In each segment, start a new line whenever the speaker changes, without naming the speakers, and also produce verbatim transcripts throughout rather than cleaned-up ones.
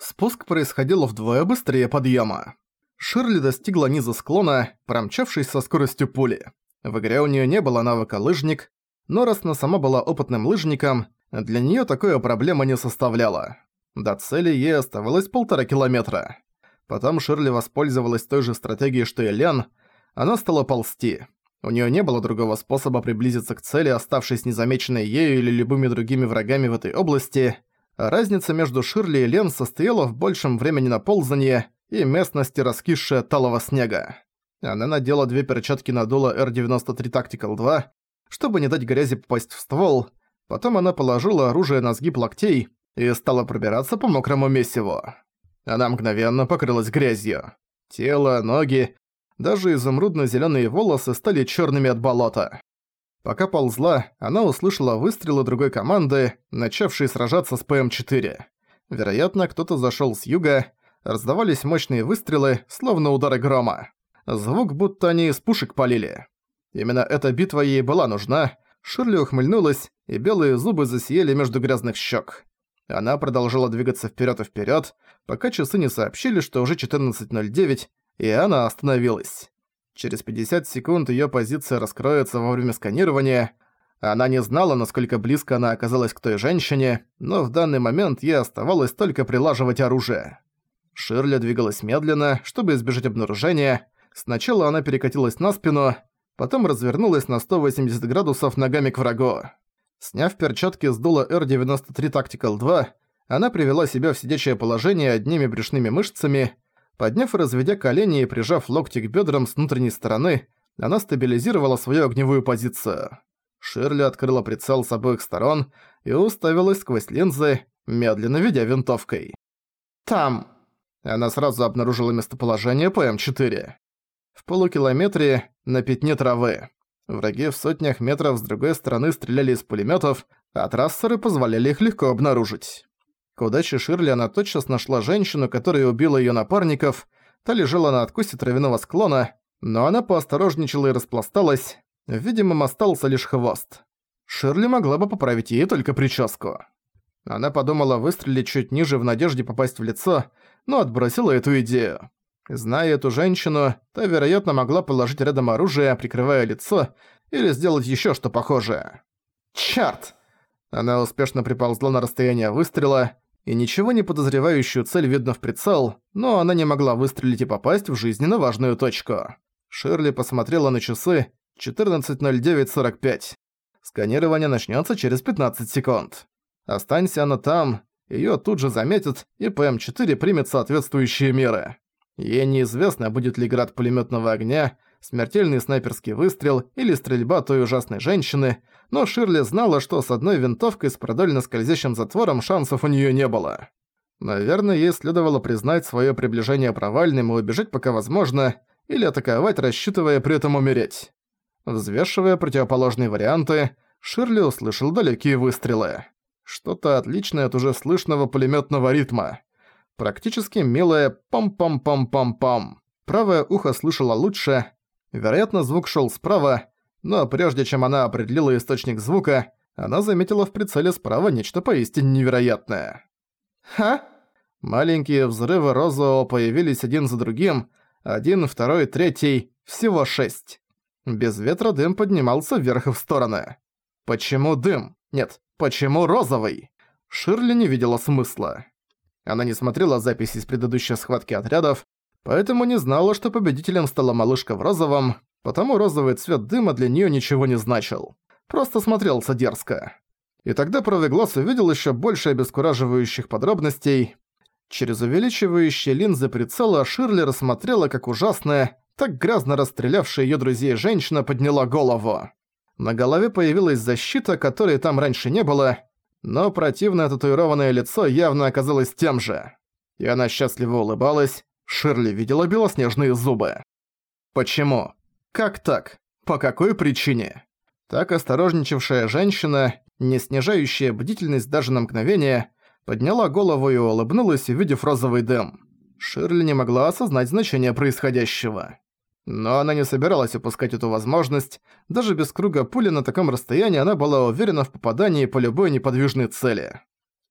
Спуск происходил вдвое быстрее подъема. Ширли достигла низа склона, промчавшись со скоростью пули. В игре у нее не было навыка лыжник, но раз она сама была опытным лыжником, для нее такое проблема не составляла. До цели ей оставалось полтора километра. Потом Ширли воспользовалась той же стратегией, что и Лен. Она стала ползти. У нее не было другого способа приблизиться к цели, оставшись незамеченной ею или любыми другими врагами в этой области. Разница между Ширли и Лен состояла в большем времени на ползание и местности, раскисшей от талого снега. Она надела две перчатки на дуло Эр девяносто три Тактикал два, чтобы не дать грязи попасть в ствол. Потом она положила оружие на сгиб локтей и стала пробираться по мокрому месиву. Она мгновенно покрылась грязью. Тело, ноги, даже изумрудно-зелёные волосы стали чёрными от болота. Пока ползла, она услышала выстрелы другой команды, начавшей сражаться с Пэ Эм четыре. Вероятно, кто-то зашёл с юга, раздавались мощные выстрелы, словно удары грома. Звук, будто они из пушек палили. Именно эта битва ей была нужна. Ширли ухмыльнулась, и белые зубы засияли между грязных щек. Она продолжала двигаться вперед и вперед, пока часы не сообщили, что уже четырнадцать ноль девять, и она остановилась. Через пятьдесят секунд её позиция раскроется во время сканирования. Она не знала, насколько близко она оказалась к той женщине, но в данный момент ей оставалось только прилаживать оружие. Ширли двигалась медленно, чтобы избежать обнаружения. Сначала она перекатилась на спину, потом развернулась на сто восемьдесят градусов ногами к врагу. Сняв перчатки с дула Эр девяносто три Тактикал два, она привела себя в сидячее положение одними брюшными мышцами. Подняв и разведя колени и прижав локти к бедрам с внутренней стороны, она стабилизировала свою огневую позицию. Ширли открыла прицел с обоих сторон и уставилась сквозь линзы, медленно ведя винтовкой. «Там!» Она сразу обнаружила местоположение Пэ Эм четыре. В полукилометре на пятне травы. Враги в сотнях метров с другой стороны стреляли из пулемётов, а трассеры позволяли их легко обнаружить. К удаче Ширли она тотчас нашла женщину, которая убила её напарников. Та лежала на откосе травяного склона, но она поосторожничала и распласталась. Видимо, остался лишь хвост. Ширли могла бы поправить ей только прическу. Она подумала выстрелить чуть ниже в надежде попасть в лицо, но отбросила эту идею. Зная эту женщину, та, вероятно, могла положить рядом оружие, прикрывая лицо, или сделать ещё что похожее. «Чёрт!» Она успешно приползла на расстояние выстрела, и ничего не подозревающую цель видно в прицел, но она не могла выстрелить и попасть в жизненно важную точку. Ширли посмотрела на часы четырнадцать ноль девять сорок пять. Сканирование начнётся через пятнадцать секунд. Останься она там, её тут же заметят, и Пэ Эм четыре примет соответствующие меры. Ей неизвестно, будет ли град пулемётного огня, смертельный снайперский выстрел или стрельба той ужасной женщины, но Ширли знала, что с одной винтовкой с продольно скользящим затвором шансов у неё не было. Наверное, ей следовало признать своё приближение провальным и убежать пока возможно, или атаковать, рассчитывая при этом умереть. Взвешивая противоположные варианты, Ширли услышал далекие выстрелы. Что-то отличное от уже слышного пулемётного ритма. Практически милое пам-пам-пам-пам-пам. Правое ухо слышало лучше. Вероятно, звук шёл справа, но прежде чем она определила источник звука, она заметила в прицеле справа нечто поистине невероятное. «Ха?» Маленькие взрывы розового появились один за другим. Один, второй, третий. Всего шесть. Без ветра дым поднимался вверх и в стороны. Почему дым? Нет, почему розовый? Ширли не видела смысла. Она не смотрела записи из предыдущей схватки отрядов, поэтому не знала, что победителем стала малышка в розовом, потому розовый цвет дыма для неё ничего не значил. Просто смотрелся дерзко. И тогда правый глаз увидел ещё больше обескураживающих подробностей. Через увеличивающие линзы прицела Ширли рассмотрела, как ужасная, так грязно расстрелявшая её друзей женщина подняла голову. На голове появилась защита, которой там раньше не было, но противное татуированное лицо явно оказалось тем же. И она счастливо улыбалась. Ширли видела белоснежные зубы. Почему? Как так? По какой причине? Так осторожничавшая женщина, не снижающая бдительность даже на мгновение, подняла голову и улыбнулась, увидев розовый дым. Ширли не могла осознать значение происходящего. Но она не собиралась упускать эту возможность. Даже без круга пули на таком расстоянии она была уверена в попадании по любой неподвижной цели.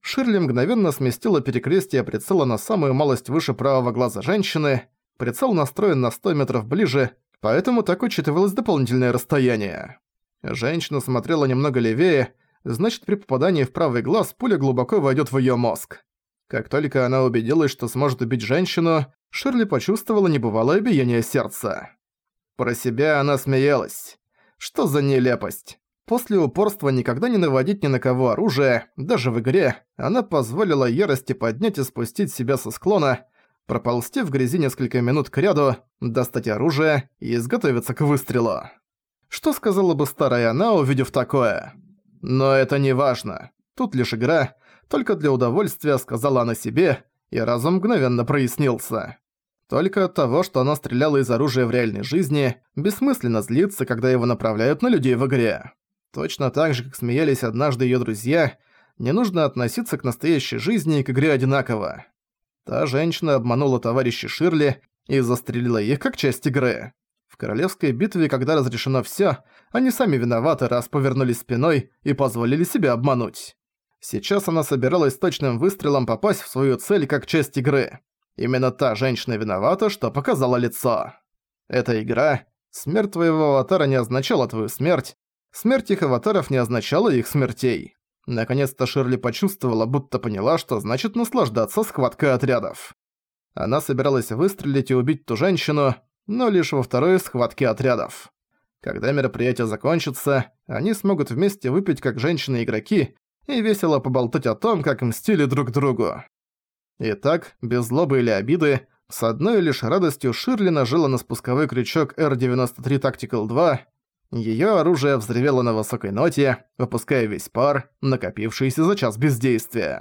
Ширли мгновенно сместила перекрестие прицела на самую малость выше правого глаза женщины. Прицел настроен на сто метров ближе, поэтому так учитывалось дополнительное расстояние. Женщина смотрела немного левее, значит, при попадании в правый глаз пуля глубоко войдет в её мозг. Как только она убедилась, что сможет убить женщину, Ширли почувствовала небывалое биение сердца. Про себя она смеялась. Что за нелепость? После упорства никогда не наводить ни на кого оружие, даже в игре, она позволила ярости поднять и спустить себя со склона, проползти в грязи несколько минут к ряду, достать оружие и изготовиться к выстрелу. Что сказала бы старая она, увидев такое? Но это не важно. Тут лишь игра, только для удовольствия, сказала она себе, и разум мгновенно прояснился. Только от того, что она стреляла из оружия в реальной жизни, бессмысленно злиться, когда его направляют на людей в игре. Точно так же, как смеялись однажды её друзья, не нужно относиться к настоящей жизни и к игре одинаково. Та женщина обманула товарищей Ширли и застрелила их как часть игры. В королевской битве, когда разрешено всё, они сами виноваты, раз повернулись спиной и позволили себя обмануть. Сейчас она собиралась точным выстрелом попасть в свою цель как часть игры. Именно та женщина виновата, что показала лицо. Эта игра, смерть твоего аватара не означала твою смерть, смерть их аватаров не означала их смертей. Наконец-то Ширли почувствовала, будто поняла, что значит наслаждаться схваткой отрядов. Она собиралась выстрелить и убить ту женщину, но лишь во второй схватке отрядов. Когда мероприятие закончится, они смогут вместе выпить как женщины-игроки и весело поболтать о том, как мстили друг другу. Итак, без злобы или обиды, с одной лишь радостью Ширли нажала на спусковой крючок эр девяносто три Tactical два. Её оружие взревело на высокой ноте, выпуская весь пар, накопившийся за час бездействия.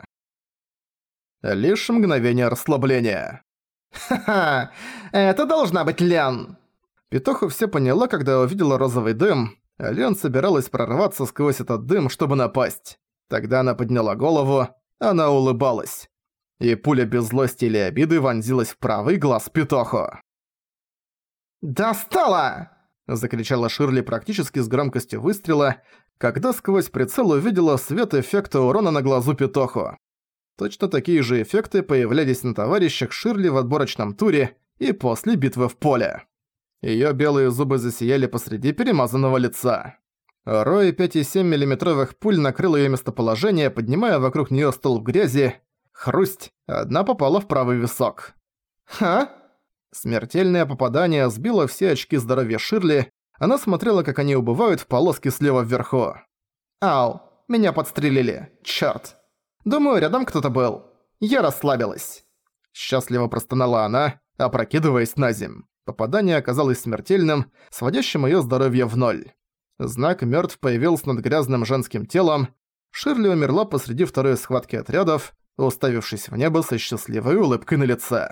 Лишь мгновение расслабления. «Ха-ха! Это должна быть Лен!» Петуху все поняла, когда увидела розовый дым, а Лен собиралась прорваться сквозь этот дым, чтобы напасть. Тогда она подняла голову, она улыбалась. И пуля без злости или обиды вонзилась в правый глаз Петуху. «Достала!» – закричала Ширли практически с громкостью выстрела, когда сквозь прицел увидела свет эффекта урона на глазу Петуху. Точно такие же эффекты появлялись на товарищах Ширли в отборочном туре и после битвы в поле. Её белые зубы засияли посреди перемазанного лица. Рой пять и семь миллиметровых пуль накрыл её местоположение, поднимая вокруг неё столб грязи. Хрусть, одна попала в правый висок. «Ха?» Смертельное попадание сбило все очки здоровья Ширли, она смотрела, как они убывают в полоски слева вверху. «Ау, меня подстрелили, чёрт. Думаю, рядом кто-то был. Я расслабилась». Счастливо простонала она, опрокидываясь на земь. Попадание оказалось смертельным, сводящим её здоровье в ноль. Знак «Мёртв» появился над грязным женским телом. Ширли умерла посреди второй схватки отрядов, уставившись в небо со счастливой улыбкой на лице.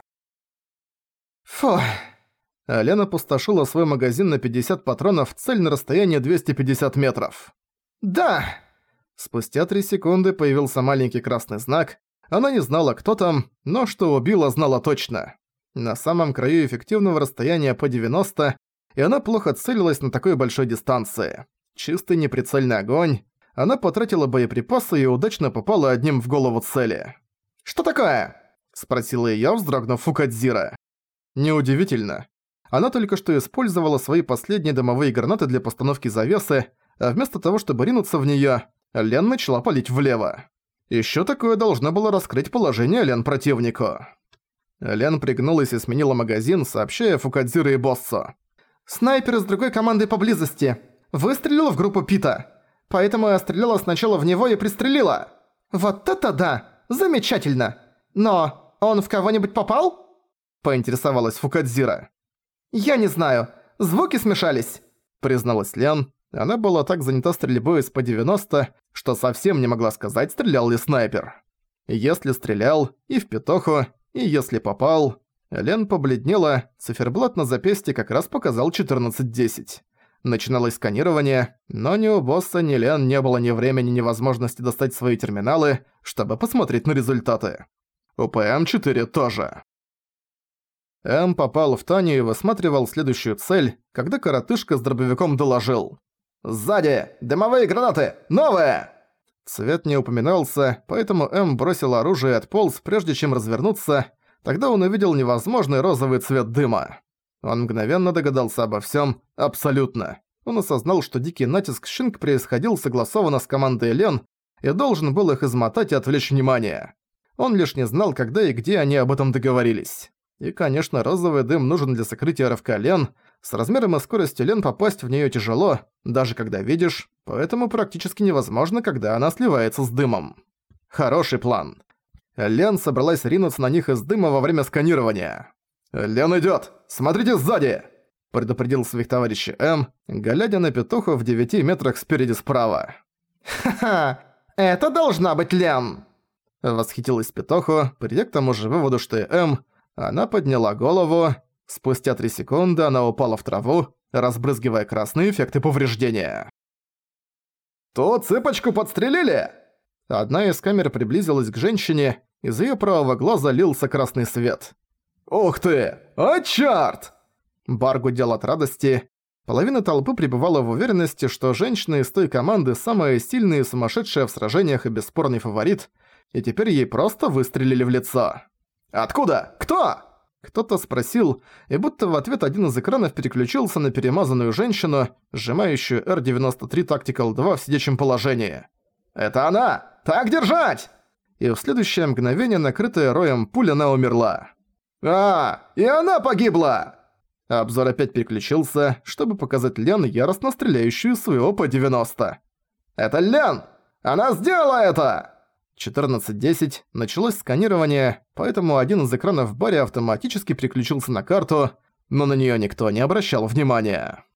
Фу. Лена опустошила свой магазин на пятьдесят патронов в цель на расстоянии двести пятьдесят метров. «Да!» Спустя три секунды появился маленький красный знак. Она не знала, кто там, но что убила, знала точно. На самом краю эффективного расстояния по девяносто, и она плохо целилась на такой большой дистанции. Чистый неприцельный огонь. Она потратила боеприпасы и удачно попала одним в голову цели. «Что такое?» – спросила её, вздрогнув Фукадзира. Неудивительно. Она только что использовала свои последние дымовые гранаты для постановки завесы, а вместо того, чтобы ринуться в неё, Лен начала палить влево. Ещё такое должно было раскрыть положение Лен противнику. Лен пригнулась и сменила магазин, сообщая Фукадзире и боссу. «Снайпер из другой команды поблизости. Выстрелила в группу Пита. Поэтому я стреляла сначала в него и пристрелила. Вот это да! Замечательно! Но он в кого-нибудь попал?» Поинтересовалась Фукадзира. «Я не знаю. Звуки смешались», призналась Лен. Она была так занята стрельбой из пэ девяносто, что совсем не могла сказать, стрелял ли снайпер. Если стрелял, и в Петуху, и если попал. Лен побледнела, циферблат на запястье как раз показал четырнадцать десять. Начиналось сканирование, но ни у босса, ни Лен не было ни времени, ни возможности достать свои терминалы, чтобы посмотреть на результаты. У пэ эм четыре тоже. М попал в Таню и высматривал следующую цель, когда коротышка с дробовиком доложил. «Сзади! Дымовые гранаты! Новые!» Цвет не упоминался, поэтому М бросил оружие и отполз, прежде чем развернуться. Тогда он увидел невозможный розовый цвет дыма. Он мгновенно догадался обо всем, абсолютно. Он осознал, что дикий натиск Шинг происходил согласованно с командой Лен и должен был их измотать и отвлечь внимание. Он лишь не знал, когда и где они об этом договорились. И, конечно, розовый дым нужен для сокрытия рывка Лен. С размером и скоростью Лен попасть в неё тяжело, даже когда видишь, поэтому практически невозможно, когда она сливается с дымом. Хороший план. Лен собралась ринуться на них из дыма во время сканирования. «Лен идёт! Смотрите сзади!» – предупредил своих товарищей М, глядя на петуха в девяти метрах спереди справа. «Ха-ха! Это должна быть Лен!» Восхитилась петуху, придя к тому же выводу, что и М. Она подняла голову. Спустя три секунды она упала в траву, разбрызгивая красные эффекты повреждения. «Ту цыпочку подстрелили!» Одна из камер приблизилась к женщине, из её правого глаза лился красный свет. «Ух ты! О, чёрт!» Бар гудел от радости. Половина толпы пребывала в уверенности, что женщина из той команды самая сильная и сумасшедшая в сражениях и бесспорный фаворит, и теперь ей просто выстрелили в лицо. «Откуда? Кто?» Кто-то спросил, и будто в ответ один из экранов переключился на перемазанную женщину, сжимающую Эр девяносто три Tactical два в сидячем положении. «Это она! Так держать!» И в следующее мгновение, накрытая роем пуль, она умерла. «А, и она погибла!» Обзор опять переключился, чтобы показать Лен, яростно стреляющую своего П девяносто. «Это Лен! Она сделала это!» четырнадцать десять, началось сканирование, поэтому один из экранов в баре автоматически переключился на карту, но на неё никто не обращал внимания.